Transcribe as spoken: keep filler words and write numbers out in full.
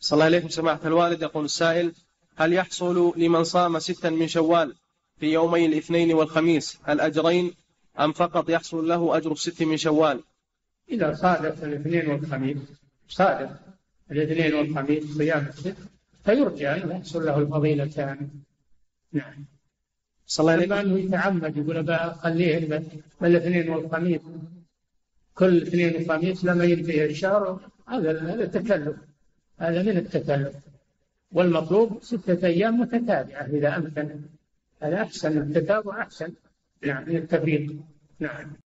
صلى الله عليكم سماحة الوالد. يقول السائل: هل يحصل لمن صام ستا من شوال في يومي الاثنين والخميس الأجرين، أم فقط يحصل له أجر الست من شوال؟ إذا صادف الاثنين والخميس، صادف الاثنين والخميس صيام الست، فيرجى أن يحصل له الفضيلتان. نعم. صلى الله عليه وسلم. يتعمد يقول بخليه الاثنين والخميس، كل اثنين وخميس لما ينتهي الشهر، هذا هذا تكلف، هذا من التكلف. والمطلوب ستة أيام متتابعة إذا أمكن، هذا أحسن، التتابع أحسن. نعم، من التفريق. نعم.